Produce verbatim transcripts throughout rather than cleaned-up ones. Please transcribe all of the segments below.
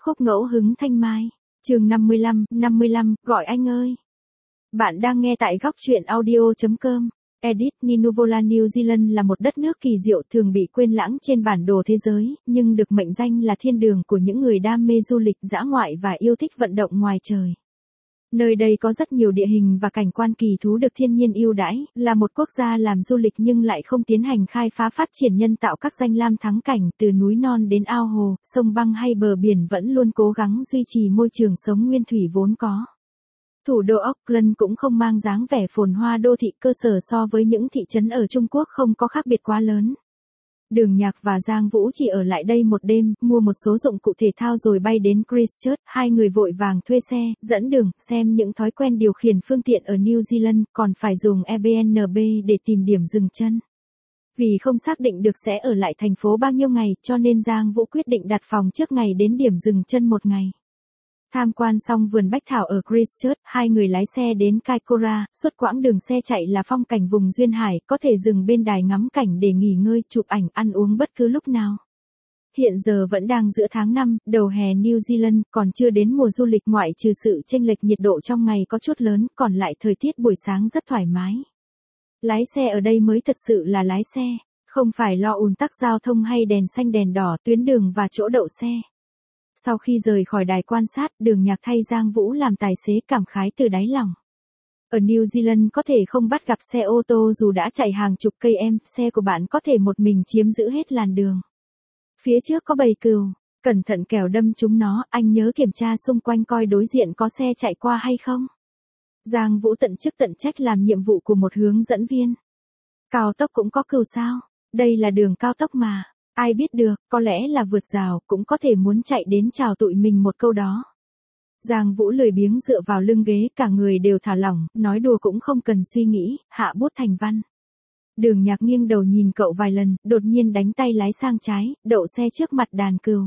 Khúc ngẫu hứng Thanh Mai, chương năm mươi lăm, năm mươi lăm, gọi anh ơi. Bạn đang nghe tại góc truyện audio chấm com. Edit Ninuvola New Zealand là một đất nước kỳ diệu thường bị quên lãng trên bản đồ thế giới, nhưng được mệnh danh là thiên đường của những người đam mê du lịch dã ngoại và yêu thích vận động ngoài trời. Nơi đây có rất nhiều địa hình và cảnh quan kỳ thú được thiên nhiên ưu đãi, là một quốc gia làm du lịch nhưng lại không tiến hành khai phá phát triển nhân tạo các danh lam thắng cảnh từ núi non đến ao hồ, sông băng hay bờ biển vẫn luôn cố gắng duy trì môi trường sống nguyên thủy vốn có. Thủ đô Auckland cũng không mang dáng vẻ phồn hoa đô thị cơ sở so với những thị trấn ở Trung Quốc không có khác biệt quá lớn. Đường Nhạc và Giang Vũ chỉ ở lại đây một đêm, mua một số dụng cụ thể thao rồi bay đến Christchurch, hai người vội vàng thuê xe, dẫn đường, xem những thói quen điều khiển phương tiện ở New Zealand, còn phải dùng Airbnb để tìm điểm dừng chân. Vì không xác định được sẽ ở lại thành phố bao nhiêu ngày, cho nên Giang Vũ quyết định đặt phòng trước ngày đến điểm dừng chân một ngày. Tham quan xong vườn bách thảo ở Christchurch, hai người lái xe đến Kaikoura, suốt quãng đường xe chạy là phong cảnh vùng duyên hải, có thể dừng bên đài ngắm cảnh để nghỉ ngơi, chụp ảnh, ăn uống bất cứ lúc nào. Hiện giờ vẫn đang giữa tháng năm, đầu hè New Zealand, còn chưa đến mùa du lịch ngoại trừ sự chênh lệch nhiệt độ trong ngày có chút lớn, còn lại thời tiết buổi sáng rất thoải mái. Lái xe ở đây mới thật sự là lái xe, không phải lo ùn tắc giao thông hay đèn xanh đèn đỏ, tuyến đường và chỗ đậu xe. Sau khi rời khỏi đài quan sát, Đường Nhạc thay Giang Vũ làm tài xế cảm khái từ đáy lòng. Ở New Zealand có thể không bắt gặp xe ô tô dù đã chạy hàng chục cây em, xe của bạn có thể một mình chiếm giữ hết làn đường. Phía trước có bầy cừu, cẩn thận kẻo đâm chúng nó, anh nhớ kiểm tra xung quanh coi đối diện có xe chạy qua hay không. Giang Vũ tận chức tận trách làm nhiệm vụ của một hướng dẫn viên. Cao tốc cũng có cừu sao? Đây là đường cao tốc mà. Ai biết được, có lẽ là vượt rào, cũng có thể muốn chạy đến chào tụi mình một câu đó. Giang Vũ lười biếng dựa vào lưng ghế, cả người đều thả lỏng, nói đùa cũng không cần suy nghĩ, hạ bút thành văn. Đường Nhạc nghiêng đầu nhìn cậu vài lần, đột nhiên đánh tay lái sang trái, đậu xe trước mặt đàn cừu.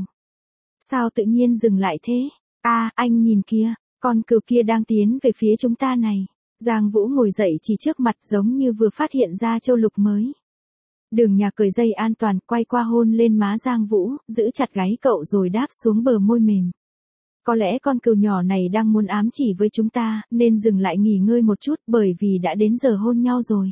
Sao tự nhiên dừng lại thế? À, anh nhìn kia, con cừu kia đang tiến về phía chúng ta này. Giang Vũ ngồi dậy chỉ trước mặt giống như vừa phát hiện ra châu lục mới. Đường Nhạc cởi dây an toàn, quay qua hôn lên má Giang Vũ, giữ chặt gáy cậu rồi đáp xuống bờ môi mềm. Có lẽ con cừu nhỏ này đang muốn ám chỉ với chúng ta, nên dừng lại nghỉ ngơi một chút bởi vì đã đến giờ hôn nhau rồi.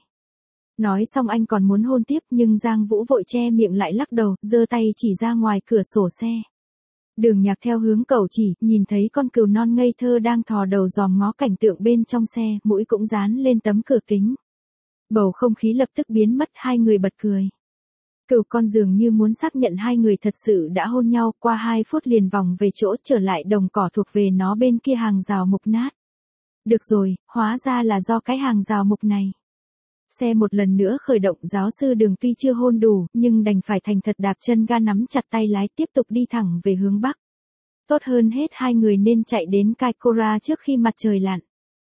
Nói xong anh còn muốn hôn tiếp nhưng Giang Vũ vội che miệng lại lắc đầu, giơ tay chỉ ra ngoài cửa sổ xe. Đường Nhạc theo hướng cậu chỉ, nhìn thấy con cừu non ngây thơ đang thò đầu dòm ngó cảnh tượng bên trong xe, mũi cũng dán lên tấm cửa kính. Bầu không khí lập tức biến mất, hai người bật cười. Cừu con dường như muốn xác nhận hai người thật sự đã hôn nhau, qua hai phút liền vòng về chỗ trở lại đồng cỏ thuộc về nó bên kia hàng rào mục nát. Được rồi, hóa ra là do cái hàng rào mục này. Xe một lần nữa khởi động, giáo sư Đường tuy chưa hôn đủ, nhưng đành phải thành thật đạp chân ga nắm chặt tay lái tiếp tục đi thẳng về hướng Bắc. Tốt hơn hết hai người nên chạy đến Kaikoura trước khi mặt trời lặn.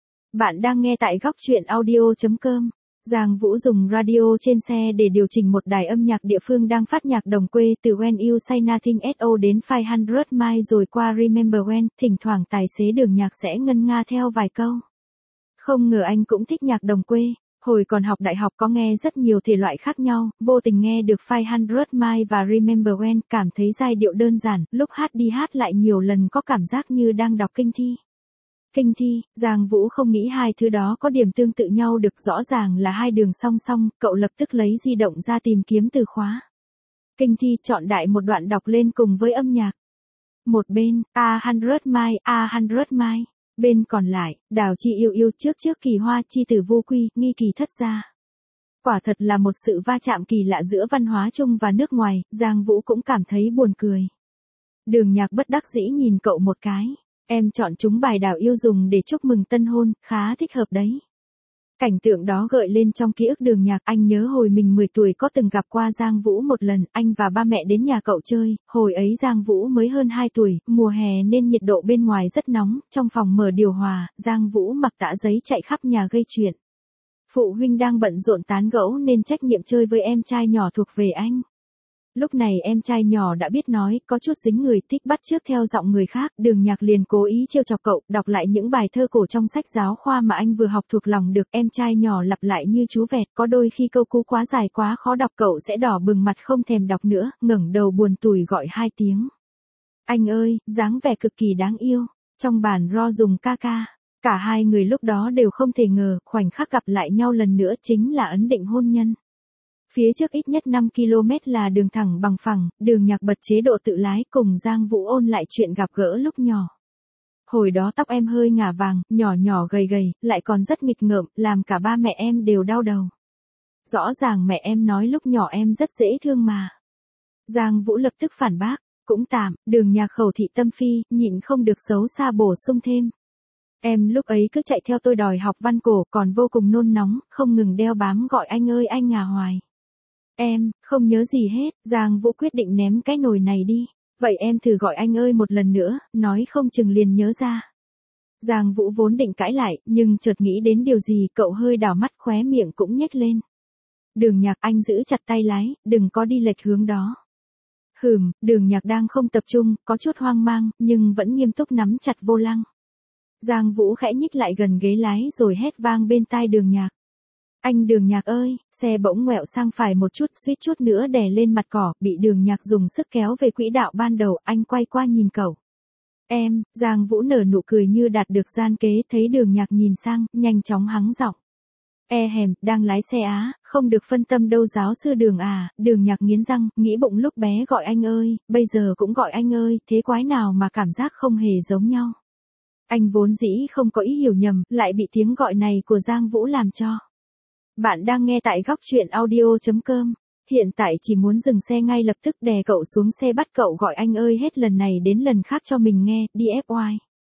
Bạn đang nghe tại góc truyện audio chấm com. Giang Vũ dùng radio trên xe để điều chỉnh một đài âm nhạc địa phương đang phát nhạc đồng quê từ When You Say Nothing at All đến năm trăm Miles rồi qua Remember When, thỉnh thoảng tài xế Đường Nhạc sẽ ngân nga theo vài câu. Không ngờ anh cũng thích nhạc đồng quê, hồi còn học đại học có nghe rất nhiều thể loại khác nhau, vô tình nghe được năm trăm Miles và Remember When, cảm thấy giai điệu đơn giản, lúc hát đi hát lại nhiều lần có cảm giác như đang đọc kinh thi. Kinh thi, Giang Vũ không nghĩ hai thứ đó có điểm tương tự nhau được, rõ ràng là hai đường song song, cậu lập tức lấy di động ra tìm kiếm từ khóa. Kinh thi chọn đại một đoạn đọc lên cùng với âm nhạc. Một bên, A hundred mile, A hundred mile. Bên còn lại, đào chi yêu yêu trước trước kỳ hoa chi tử vô quy, nghi kỳ thất gia. Quả thật là một sự va chạm kỳ lạ giữa văn hóa Trung và nước ngoài, Giang Vũ cũng cảm thấy buồn cười. Đường Nhạc bất đắc dĩ nhìn cậu một cái. Em chọn chúng bài đào yêu dùng để chúc mừng tân hôn, khá thích hợp đấy. Cảnh tượng đó gợi lên trong ký ức Đường Nhạc, anh nhớ hồi mình mười tuổi có từng gặp qua Giang Vũ một lần, anh và ba mẹ đến nhà cậu chơi, hồi ấy Giang Vũ mới hơn hai tuổi, mùa hè nên nhiệt độ bên ngoài rất nóng, trong phòng mở điều hòa, Giang Vũ mặc tã giấy chạy khắp nhà gây chuyện. Phụ huynh đang bận rộn tán gẫu nên trách nhiệm chơi với em trai nhỏ thuộc về anh. Lúc này em trai nhỏ đã biết nói, có chút dính người, thích bắt chước theo giọng người khác, Đường Nhạc liền cố ý trêu chọc cậu, đọc lại những bài thơ cổ trong sách giáo khoa mà anh vừa học thuộc lòng được, em trai nhỏ lặp lại như chú vẹt, có đôi khi câu cú quá dài quá khó đọc cậu sẽ đỏ bừng mặt không thèm đọc nữa, ngẩng đầu buồn tủi gọi hai tiếng. Anh ơi, dáng vẻ cực kỳ đáng yêu. Trong bản ro dùng ca ca. Cả hai người lúc đó đều không thể ngờ, khoảnh khắc gặp lại nhau lần nữa chính là ấn định hôn nhân. Phía trước ít nhất năm ki lô mét là đường thẳng bằng phẳng, Đường Nhạc bật chế độ tự lái cùng Giang Vũ ôn lại chuyện gặp gỡ lúc nhỏ. Hồi đó tóc em hơi ngả vàng, nhỏ nhỏ gầy gầy, lại còn rất nghịch ngợm, làm cả ba mẹ em đều đau đầu. Rõ ràng mẹ em nói lúc nhỏ em rất dễ thương mà. Giang Vũ lập tức phản bác, cũng tạm, Đường Nhạc khẩu thị tâm phi, nhịn không được xấu xa bổ sung thêm. Em lúc ấy cứ chạy theo tôi đòi học văn cổ, còn vô cùng nôn nóng, không ngừng đeo bám gọi anh ơi anh à hoài. Em, không nhớ gì hết, Giang Vũ quyết định ném cái nồi này đi. Vậy em thử gọi anh ơi một lần nữa, nói không chừng liền nhớ ra. Giang Vũ vốn định cãi lại, nhưng chợt nghĩ đến điều gì, cậu hơi đảo mắt, khóe miệng cũng nhếch lên. Đường Nhạc, anh giữ chặt tay lái, đừng có đi lệch hướng đó. Hừm, Đường Nhạc đang không tập trung, có chút hoang mang, nhưng vẫn nghiêm túc nắm chặt vô lăng. Giang Vũ khẽ nhích lại gần ghế lái rồi hét vang bên tai Đường Nhạc. Anh Đường Nhạc ơi, xe bỗng ngoẹo sang phải một chút, suýt chút nữa đè lên mặt cỏ, bị Đường Nhạc dùng sức kéo về quỹ đạo ban đầu, anh quay qua nhìn cậu. Em, Giang Vũ nở nụ cười như đạt được gian kế, thấy Đường Nhạc nhìn sang, nhanh chóng hắng giọng. E hèm, đang lái xe á, không được phân tâm đâu giáo sư Đường à, Đường Nhạc nghiến răng, nghĩ bụng lúc bé gọi anh ơi, bây giờ cũng gọi anh ơi, thế quái nào mà cảm giác không hề giống nhau. Anh vốn dĩ không có ý hiểu nhầm, lại bị tiếng gọi này của Giang Vũ làm cho. Bạn đang nghe tại góc truyện audio chấm com. Hiện tại chỉ muốn dừng xe ngay lập tức, đè cậu xuống xe bắt cậu gọi anh ơi hết lần này đến lần khác cho mình nghe, đê ép i.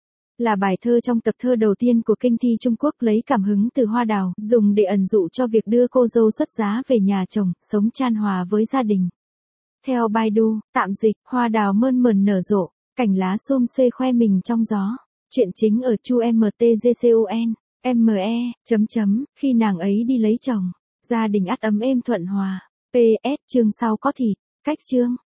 Là bài thơ trong tập thơ đầu tiên của kinh thi Trung Quốc, lấy cảm hứng từ hoa đào, dùng để ẩn dụ cho việc đưa cô dâu xuất giá về nhà chồng, sống chan hòa với gia đình. Theo Baidu, tạm dịch, hoa đào mơn mởn nở rộ, cành lá xum xuê khoe mình trong gió. Chuyện chính ở chu mtgcun. M.E. chấm chấm, khi nàng ấy đi lấy chồng, gia đình ắt ấm êm thuận hòa. pê ét chương sau có thịt, cách chương.